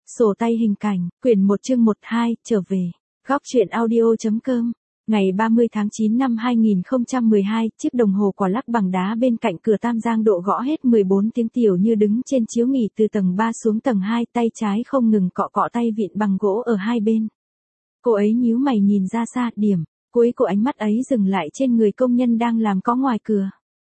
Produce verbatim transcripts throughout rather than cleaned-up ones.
Sổ tay hình cảnh, quyển một chương một hai, trở về. Góc truyện audio.com. Ngày ba mươi tháng chín năm hai nghìn không trăm mười hai, chiếc đồng hồ quả lắc bằng đá bên cạnh cửa Tam Giang Độ gõ hết mười bốn tiếng. Tiểu Như đứng trên chiếu nghỉ từ tầng ba xuống tầng hai, tay trái không ngừng cọ cọ tay vịn bằng gỗ ở hai bên. Cô ấy nhíu mày nhìn ra xa, điểm cuối của ánh mắt ấy dừng lại trên người công nhân đang làm có ngoài cửa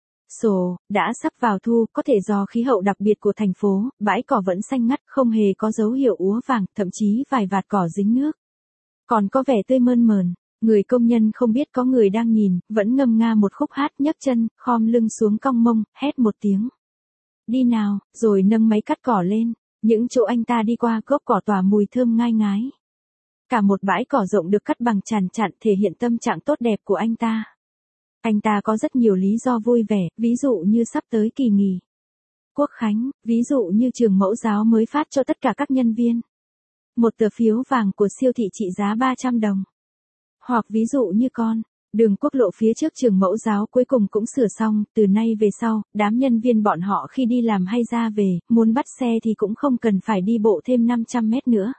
sổ. Đã sắp vào thu, có thể do khí hậu đặc biệt của thành phố, bãi cỏ vẫn xanh ngắt, không hề có dấu hiệu úa vàng, thậm chí vài vạt cỏ dính nước còn có vẻ tươi mơn mởn. Người công nhân không biết có người đang nhìn, vẫn ngâm nga một khúc hát, nhấc chân, khom lưng xuống cong mông, hét một tiếng. Đi nào, rồi nâng máy cắt cỏ lên. Những chỗ anh ta đi qua, gốc cỏ tỏa mùi thơm ngai ngái. Cả một bãi cỏ rộng được cắt bằng chàn chặn, thể hiện tâm trạng tốt đẹp của anh ta. Anh ta có rất nhiều lý do vui vẻ, ví dụ như sắp tới kỳ nghỉ Quốc khánh, ví dụ như trường mẫu giáo mới phát cho tất cả các nhân viên một tờ phiếu vàng của siêu thị trị giá ba trăm đồng. Hoặc ví dụ như con đường quốc lộ phía trước trường mẫu giáo cuối cùng cũng sửa xong, từ nay về sau, đám nhân viên bọn họ khi đi làm hay ra về, muốn bắt xe thì cũng không cần phải đi bộ thêm năm trăm mét nữa.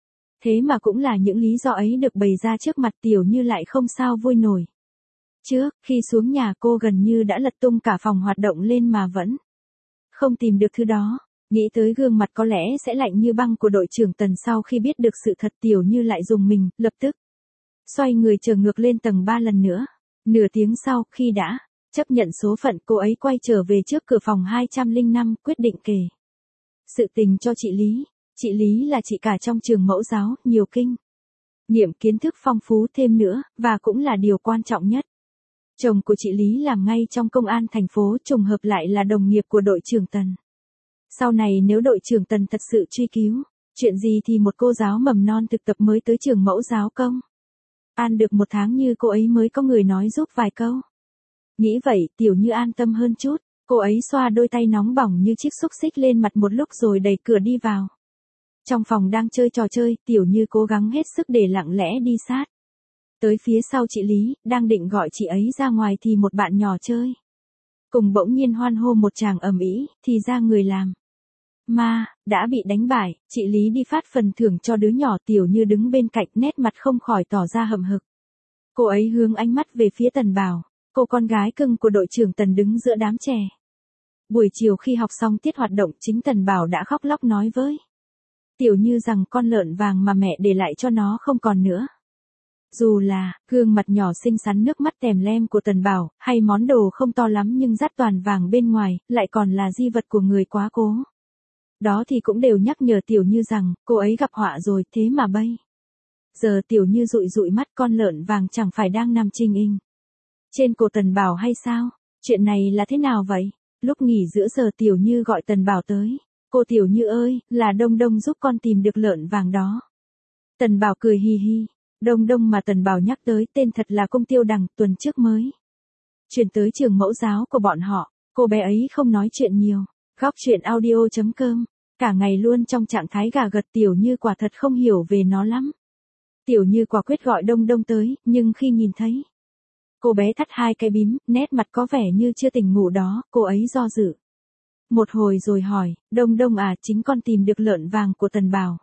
Thế mà cũng là những lý do ấy được bày ra trước mặt Tiểu Như lại không sao vui nổi. Trước, khi xuống nhà cô gần như đã lật tung cả phòng hoạt động lên mà vẫn không tìm được thứ đó. Nghĩ tới gương mặt có lẽ sẽ lạnh như băng của đội trưởng Tần sau khi biết được sự thật, Tiểu Như lại rùng mình, lập tức xoay người trở ngược lên tầng ba lần nữa. Nửa tiếng sau, khi đã chấp nhận số phận, cô ấy quay trở về trước cửa phòng hai trăm lẻ năm, quyết định kể sự tình cho chị Lý. Chị Lý là chị cả trong trường mẫu giáo, nhiều kinh nghiệm kiến thức phong phú thêm nữa, và cũng là điều quan trọng nhất. Chồng của chị Lý làm ngay trong công an thành phố, trùng hợp lại là đồng nghiệp của đội trưởng Tần. Sau này nếu đội trưởng Tần thật sự truy cứu chuyện gì thì một cô giáo mầm non thực tập mới tới trường mẫu giáo công an được một tháng như cô ấy mới có người nói giúp vài câu. Nghĩ vậy, Tiểu Như an tâm hơn chút. Cô ấy xoa đôi tay nóng bỏng như chiếc xúc xích lên mặt một lúc rồi đẩy cửa đi vào. Trong phòng đang chơi trò chơi, Tiểu Như cố gắng hết sức để lặng lẽ đi sát tới phía sau chị Lý, đang định gọi chị ấy ra ngoài thì một bạn nhỏ chơi cùng bỗng nhiên hoan hô một tràng ầm ĩ, thì ra người làm ma đã bị đánh bại. Chị Lý đi phát phần thưởng cho đứa nhỏ, Tiểu Như đứng bên cạnh, nét mặt không khỏi tỏ ra hậm hực. Cô ấy hướng ánh mắt về phía Tần Bảo, cô con gái cưng của đội trưởng Tần đứng giữa đám trẻ. Buổi chiều khi học xong tiết hoạt động chính, Tần Bảo đã khóc lóc nói với Tiểu Như rằng con lợn vàng mà mẹ để lại cho nó không còn nữa. Dù là gương mặt nhỏ xinh xắn nước mắt tèm lem của Tần Bảo, hay món đồ không to lắm nhưng dát toàn vàng bên ngoài, lại còn là di vật của người quá cố đó, thì cũng đều nhắc nhở Tiểu Như rằng cô ấy gặp họa rồi. Thế mà bây giờ Tiểu Như dụi dụi mắt, con lợn vàng chẳng phải đang nằm trình hình trên cổ Tần Bảo hay sao? Chuyện này là thế nào vậy? Lúc nghỉ giữa giờ, Tiểu Như gọi Tần Bảo tới. Cô Tiểu Như ơi, là Đông Đông giúp con tìm được lợn vàng đó. Tần Bảo cười hì hì. Đông Đông mà Tần Bảo nhắc tới tên thật là Cung Tiêu Đằng, tuần trước mới chuyển tới trường mẫu giáo của bọn họ. Cô bé ấy không nói chuyện nhiều. Góc truyện audio.com. Cả ngày luôn trong trạng thái gà gật, Tiểu Như quả thật không hiểu về nó lắm. Tiểu Như quả quyết gọi Đông Đông tới, nhưng khi nhìn thấy cô bé thắt hai cái bím, nét mặt có vẻ như chưa tỉnh ngủ đó, cô ấy do dự một hồi rồi hỏi, Đông Đông à, chính con tìm được lợn vàng của Tần Bảo.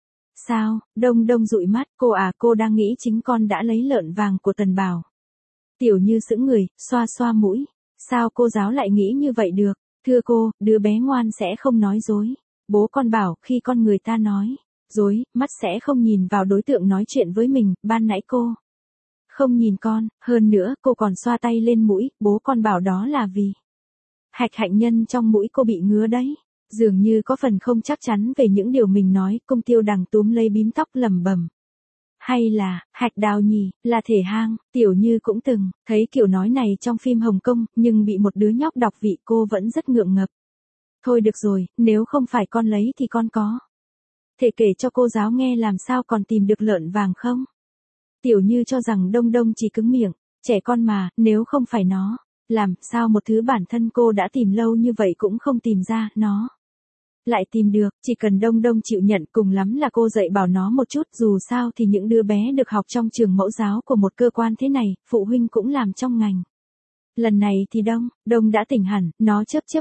Sao? Đông Đông dụi mắt, cô à, cô đang nghĩ chính con đã lấy lợn vàng của Tần Bảo. Tiểu Như sững người, xoa xoa mũi. Sao cô giáo lại nghĩ như vậy được? Thưa cô, đứa bé ngoan sẽ không nói dối. Bố con bảo, khi con người ta nói dối, mắt sẽ không nhìn vào đối tượng nói chuyện với mình. Ban nãy cô không nhìn con, hơn nữa cô còn xoa tay lên mũi. Bố con bảo đó là vì hạch hạnh nhân trong mũi cô bị ngứa đấy. Dường như có phần không chắc chắn về những điều mình nói, Cung Tiêu Đằng túm lấy bím tóc lẩm bẩm. Hay là hạch đào nhỉ, là thể hang. Tiểu Như cũng từng thấy kiểu nói này trong phim Hồng Kông, nhưng bị một đứa nhóc đọc vị, cô vẫn rất ngượng ngập. Thôi được rồi, nếu không phải con lấy thì con có thể kể cho cô giáo nghe làm sao còn tìm được lợn vàng không? Tiểu Như cho rằng Đông Đông chỉ cứng miệng, trẻ con mà, nếu không phải nó làm sao một thứ bản thân cô đã tìm lâu như vậy cũng không tìm ra, nó lại tìm được. Chỉ cần Đông Đông chịu nhận, cùng lắm là cô dạy bảo nó một chút, dù sao thì những đứa bé được học trong trường mẫu giáo của một cơ quan thế này, phụ huynh cũng làm trong ngành. Lần này thì Đông Đông đã tỉnh hẳn, nó chớp chớp mắt,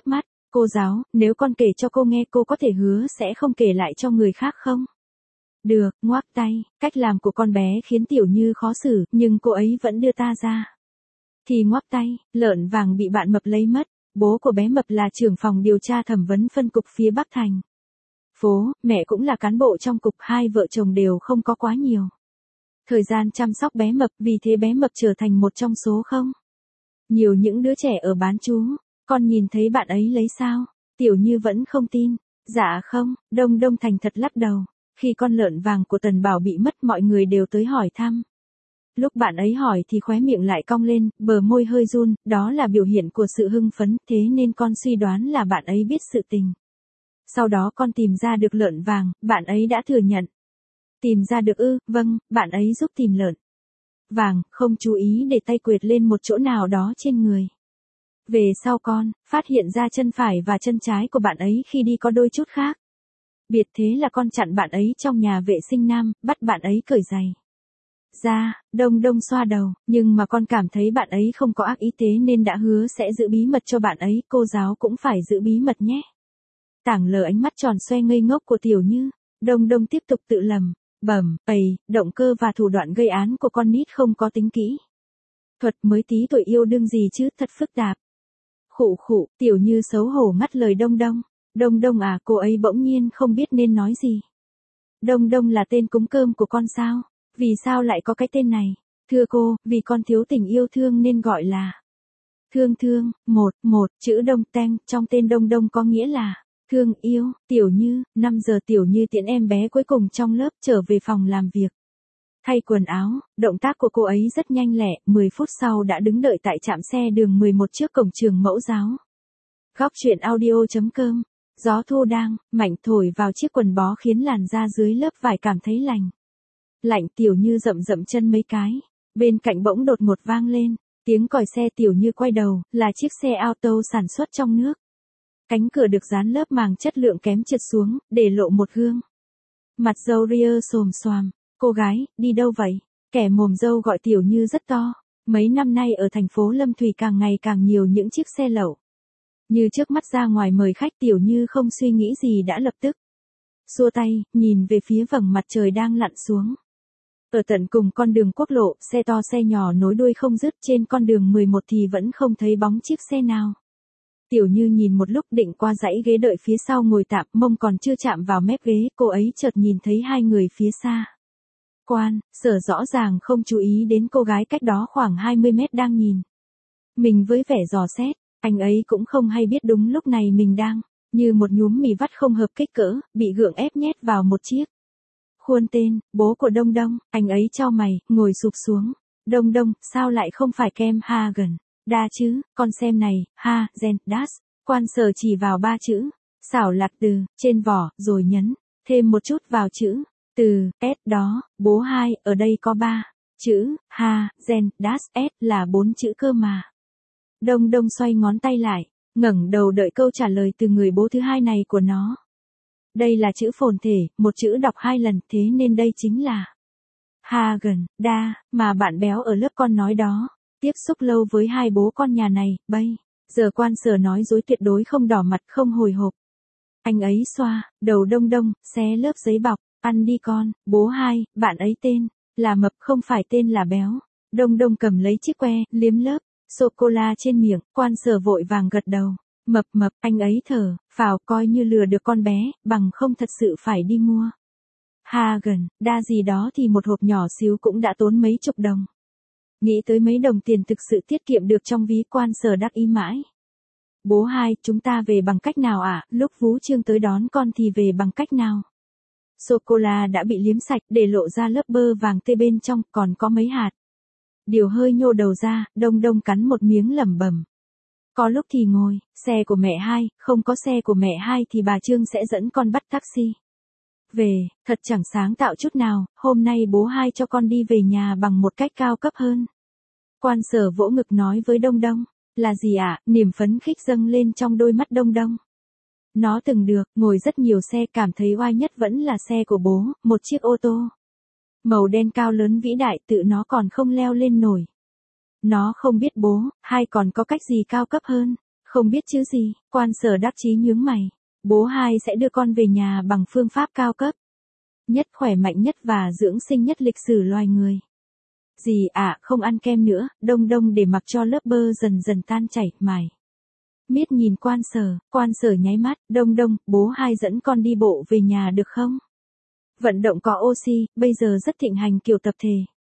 Cô giáo, nếu con kể cho cô nghe cô có thể hứa sẽ không kể lại cho người khác không? Được, ngoác tay, cách làm của con bé khiến Tiểu Như khó xử, nhưng cô ấy vẫn đưa ta ra. Thì ngoác tay, lợn vàng bị bạn Mập lấy mất, bố của bé Mập là trưởng phòng điều tra thẩm vấn phân cục phía Bắc Thành phố, mẹ cũng là cán bộ trong cục, hai vợ chồng đều không có quá nhiều thời gian chăm sóc bé Mập, vì thế bé Mập trở thành một trong số không nhiều những đứa trẻ ở bán trú. Con nhìn thấy bạn ấy lấy sao? Tiểu Như vẫn không tin. Dạ không, Đông Đông thành thật lắc đầu. Khi con lợn vàng của Tần Bảo bị mất mọi người đều tới hỏi thăm. Lúc bạn ấy hỏi thì khóe miệng lại cong lên, bờ môi hơi run, đó là biểu hiện của sự hưng phấn, thế nên con suy đoán là bạn ấy biết sự tình. Sau đó con tìm ra được lợn vàng, bạn ấy đã thừa nhận. Tìm ra được ư, vâng, bạn ấy giúp tìm lợn vàng, không chú ý để tay quệt lên một chỗ nào đó trên người. Về sau con, phát hiện ra chân phải và chân trái của bạn ấy khi đi có đôi chút khác biệt, thế là con chặn bạn ấy trong nhà vệ sinh nam, bắt bạn ấy cởi giày ra. Đông Đông xoa đầu, nhưng mà con cảm thấy bạn ấy không có ác ý thế nên đã hứa sẽ giữ bí mật cho bạn ấy, cô giáo cũng phải giữ bí mật nhé. Tảng lờ ánh mắt tròn xoe ngây ngốc của Tiểu Như, Đông Đông tiếp tục tự lầm, bẩm, ầy, động cơ và thủ đoạn gây án của con nít không có tính kỹ thuật, mới tí tuổi yêu đương gì chứ, thật phức tạp. Khụ khụ, Tiểu Như xấu hổ ngắt lời Đông Đông. Đông Đông à, cô ấy bỗng nhiên không biết nên nói gì. Đông Đông là tên cúng cơm của con sao? Vì sao lại có cái tên này? Thưa cô, vì con thiếu tình yêu thương nên gọi là thương thương. Một, một, chữ Đông Teng trong tên Đông Đông có nghĩa là thương yêu. Tiểu Như, năm giờ Tiểu Như tiễn em bé cuối cùng trong lớp trở về phòng làm việc. Thay quần áo, động tác của cô ấy rất nhanh lẹ, mười phút sau đã đứng đợi tại trạm xe đường mười một trước cổng trường mẫu giáo. Góc truyện audio chấm com. Gió thu đang mạnh thổi vào chiếc quần bó khiến làn da dưới lớp vải cảm thấy lành. Lạnh. Tiểu Như rậm rậm chân mấy cái. Bên cạnh bỗng đột ngột vang lên tiếng còi xe. Tiểu Như quay đầu, là chiếc xe auto sản xuất trong nước. Cánh cửa được dán lớp màng chất lượng kém trượt xuống, để lộ một gương mặt râu ria xồm xoàm. Cô gái, đi đâu vậy? Kẻ mồm râu gọi Tiểu Như rất to. Mấy năm nay ở thành phố Lâm Thủy càng ngày càng nhiều những chiếc xe lậu như trước mắt ra ngoài mời khách. Tiểu Như không suy nghĩ gì đã lập tức xua tay, nhìn về phía vầng mặt trời đang lặn xuống. Ở tận cùng con đường quốc lộ, xe to xe nhỏ nối đuôi không dứt, trên con đường mười một thì vẫn không thấy bóng chiếc xe nào. Tiểu Như nhìn một lúc định qua dãy ghế đợi phía sau ngồi tạm, mông còn chưa chạm vào mép ghế, cô ấy chợt nhìn thấy hai người phía xa. Quan, Sở rõ ràng không chú ý đến cô gái cách đó khoảng hai mươi mét đang nhìn mình với vẻ dò xét. Anh ấy cũng không hay biết đúng lúc này mình đang như một nhúm mì vắt không hợp kích cỡ, bị gượng ép nhét vào một chiếc khuôn tên. Bố của Đông Đông. Anh ấy chau mày, ngồi sụp xuống. Đông Đông, sao lại không phải kem Hagen đa chứ? Con xem này, ha, gen, das. Quan Sở chỉ vào ba chữ xảo lạc từ trên vỏ, rồi nhấn thêm một chút vào chữ từ S đó. Bố hai, ở đây có ba chữ ha, gen, das, S là bốn chữ cơ mà. Đông Đông xoay ngón tay lại, ngẩng đầu đợi câu trả lời từ người bố thứ hai này của nó. Đây là chữ phồn thể, một chữ đọc hai lần, thế nên đây chính là Hagen đa mà bạn béo ở lớp con nói đó. Tiếp xúc lâu với hai bố con nhà này, bây giờ Quan Sở nói dối tuyệt đối không đỏ mặt không hồi hộp. Anh ấy xoa đầu Đông Đông, xé lớp giấy bọc. Ăn đi con. Bố hai, bạn ấy tên là Mập không phải tên là Béo. Đông Đông cầm lấy chiếc que, liếm lớp sô-cô-la trên miệng. Quan Sở vội vàng gật đầu. Mập Mập, anh ấy thở phào, coi như lừa được con bé, bằng không thật sự phải đi mua Hagen đa gì đó thì một hộp nhỏ xíu cũng đã tốn mấy chục đồng. Nghĩ tới mấy đồng tiền thực sự tiết kiệm được trong ví, Quan Sở đắc ý mãi. Bố hai, chúng ta về bằng cách nào ạ? À? Lúc Vũ Trương tới đón con thì về bằng cách nào? Sô-cô-la đã bị liếm sạch, để lộ ra lớp bơ vàng tê bên trong, còn có mấy hạt điều hơi nhô đầu ra. Đông Đông cắn một miếng lẩm bẩm. Có lúc thì ngồi xe của mẹ hai, không có xe của mẹ hai thì bà Trương sẽ dẫn con bắt taxi về. Thật chẳng sáng tạo chút nào. Hôm nay bố hai cho con đi về nhà bằng một cách cao cấp hơn. Quan Sở vỗ ngực nói với Đông Đông. Là gì ạ? À? Niềm phấn khích dâng lên trong đôi mắt Đông Đông. Nó từng được ngồi rất nhiều xe, cảm thấy oai nhất vẫn là xe của bố, một chiếc ô tô màu đen cao lớn vĩ đại, tự nó còn không leo lên nổi. Nó không biết bố hai còn có cách gì cao cấp hơn. Không biết chứ gì, quan sở đắc chí nhướng mày. Bố hai sẽ đưa con về nhà bằng phương pháp cao cấp nhất, khỏe mạnh nhất và dưỡng sinh nhất lịch sử loài người. Gì ạ, à, không ăn kem nữa, Đông Đông để mặc cho lớp bơ dần dần tan chảy, mài. Miết nhìn quan sở, quan sở nháy mắt, Đông Đông, bố hai dẫn con đi bộ về nhà được không? Vận động có oxy, bây giờ rất thịnh hành kiểu tập thể.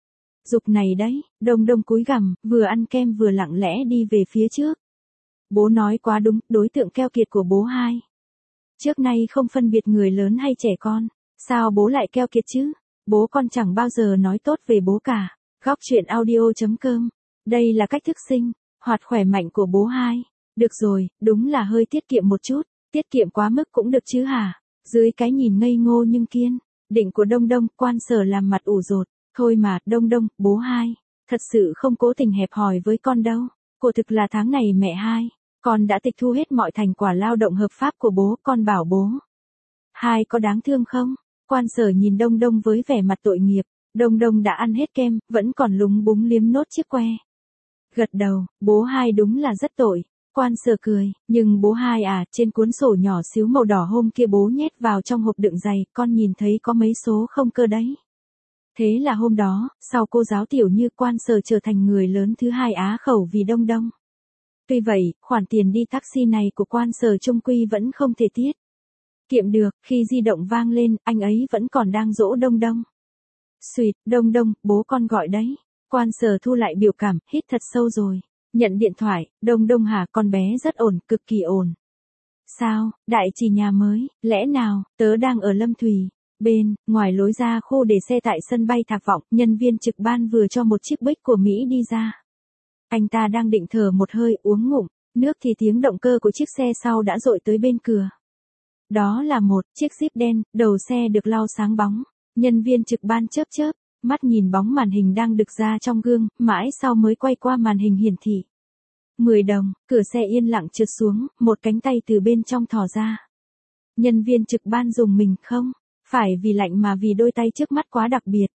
Dục này đấy, Đông Đông cúi gằm, vừa ăn kem vừa lặng lẽ đi về phía trước. Bố nói quá đúng, đối tượng keo kiệt của bố hai. Trước nay không phân biệt người lớn hay trẻ con, sao bố lại keo kiệt chứ? Bố con chẳng bao giờ nói tốt về bố cả. Góc truyện audio chấm com. Đây là cách thức sinh hoạt khỏe mạnh của bố hai. Được rồi, đúng là hơi tiết kiệm một chút, tiết kiệm quá mức cũng được chứ hả? Dưới cái nhìn ngây ngô nhưng kiên định của Đông Đông, quan sở làm mặt ủ rột. Thôi mà, Đông Đông, bố hai, thật sự không cố tình hẹp hòi với con đâu. Cổ thực là tháng này mẹ hai, con đã tịch thu hết mọi thành quả lao động hợp pháp của bố, con bảo bố hai có đáng thương không? Quan sở nhìn Đông Đông với vẻ mặt tội nghiệp. Đông Đông đã ăn hết kem, vẫn còn lúng búng liếm nốt chiếc que. Gật đầu, bố hai đúng là rất tội. Quan sở cười, nhưng bố hai à, trên cuốn sổ nhỏ xíu màu đỏ hôm kia bố nhét vào trong hộp đựng giày, con nhìn thấy có mấy số không cơ đấy. Thế là hôm đó, sau cô giáo tiểu Như, quan sở trở thành người lớn thứ hai á khẩu vì Đông Đông. Tuy vậy, khoản tiền đi taxi này của quan sở chung quy vẫn không thể tiết kiệm được, khi di động vang lên, anh ấy vẫn còn đang dỗ Đông Đông. Xuyệt, Đông Đông, bố con gọi đấy. Quan sở thu lại biểu cảm, hít thật sâu rồi. Nhận điện thoại, Đông Đông hả, con bé rất ổn, cực kỳ ổn. Sao, đại chỉ nhà mới, lẽ nào, tớ đang ở Lâm Thủy. Bên, ngoài lối ra khu để xe tại sân bay Thạc Vọng, nhân viên trực ban vừa cho một chiếc Bích của Mỹ đi ra. Anh ta đang định thở một hơi uống ngụm nước thì tiếng động cơ của chiếc xe sau đã dội tới bên cửa. Đó là một chiếc Jeep đen, đầu xe được lau sáng bóng. Nhân viên trực ban chớp chớp mắt nhìn bóng màn hình đang đực ra trong gương, mãi sau mới quay qua màn hình hiển thị. mười đồng, cửa xe yên lặng trượt xuống, một cánh tay từ bên trong thò ra. Nhân viên trực ban dùng mình không, phải vì lạnh mà vì đôi tay trước mắt quá đặc biệt.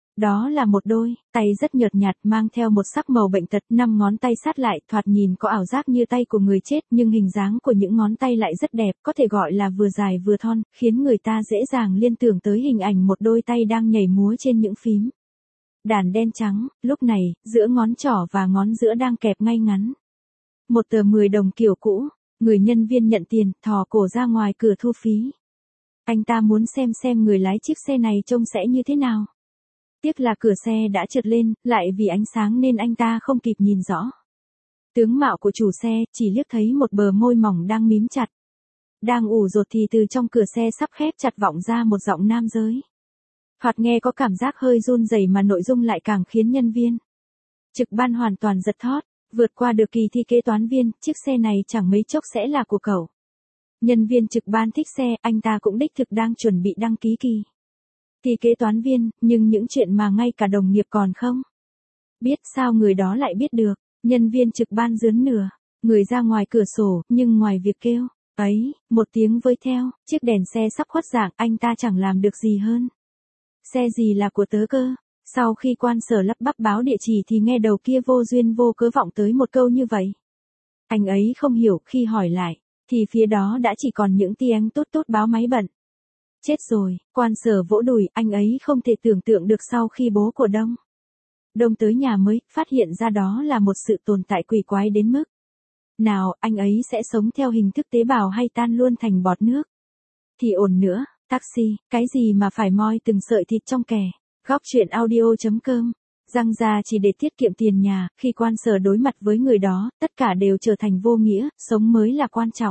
Đó là một đôi tay rất nhợt nhạt, mang theo một sắc màu bệnh tật, năm ngón tay sát lại, thoạt nhìn có ảo giác như tay của người chết, nhưng hình dáng của những ngón tay lại rất đẹp, có thể gọi là vừa dài vừa thon, khiến người ta dễ dàng liên tưởng tới hình ảnh một đôi tay đang nhảy múa trên những phím đàn đen trắng. Lúc này, giữa ngón trỏ và ngón giữa đang kẹp ngay ngắn một tờ mười đồng kiểu cũ. Người nhân viên nhận tiền, thò cổ ra ngoài cửa thu phí. Anh ta muốn xem xem người lái chiếc xe này trông sẽ như thế nào. Tiếc là cửa xe đã trượt lên, lại vì ánh sáng nên anh ta không kịp nhìn rõ tướng mạo của chủ xe, chỉ liếc thấy một bờ môi mỏng đang mím chặt. Đang ủ rột thì từ trong cửa xe sắp khép chặt vọng ra một giọng nam giới. Thoạt nghe có cảm giác hơi run rẩy mà nội dung lại càng khiến nhân viên trực ban hoàn toàn giật thót. Vượt qua được kỳ thi kế toán viên, chiếc xe này chẳng mấy chốc sẽ là của cậu. Nhân viên trực ban thích xe, anh ta cũng đích thực đang chuẩn bị đăng ký kỳ thi kế toán viên, nhưng những chuyện mà ngay cả đồng nghiệp còn không biết, sao người đó lại biết được. Nhân viên trực ban dướn nửa người ra ngoài cửa sổ, nhưng ngoài việc kêu ấy một tiếng với theo, chiếc đèn xe sắp khuất dạng, anh ta chẳng làm được gì hơn. Xe gì là của tớ cơ? Sau khi quan sở lắp bắp báo địa chỉ thì nghe đầu kia vô duyên vô cớ vọng tới một câu như vậy. Anh ấy không hiểu, khi hỏi lại thì phía đó đã chỉ còn những tiếng tốt tốt báo máy bận. Chết rồi, quan sở vỗ đùi, anh ấy không thể tưởng tượng được sau khi bố của Đông Đông tới nhà mới phát hiện ra đó là một sự tồn tại quỷ quái đến mức nào, anh ấy sẽ sống theo hình thức tế bào hay tan luôn thành bọt nước thì ổn nữa. Taxi, cái gì mà phải moi từng sợi thịt trong kẻ. Góc truyện audio chấm com. Răng ra chỉ để tiết kiệm tiền nhà, khi quan sở đối mặt với người đó, tất cả đều trở thành vô nghĩa, sống mới là quan trọng.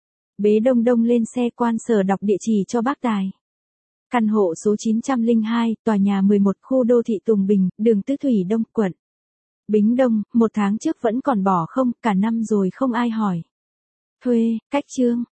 Bế Đông Đông lên xe, quan sở đọc địa chỉ cho bác Tài. Căn hộ số chín trăm lẻ hai, tòa nhà mười một, khu đô thị Tùng Bình, đường Tứ Thủy Đông, quận Bính Đông. Một tháng trước vẫn còn bỏ không, cả năm rồi không ai hỏi thuê. Cách chương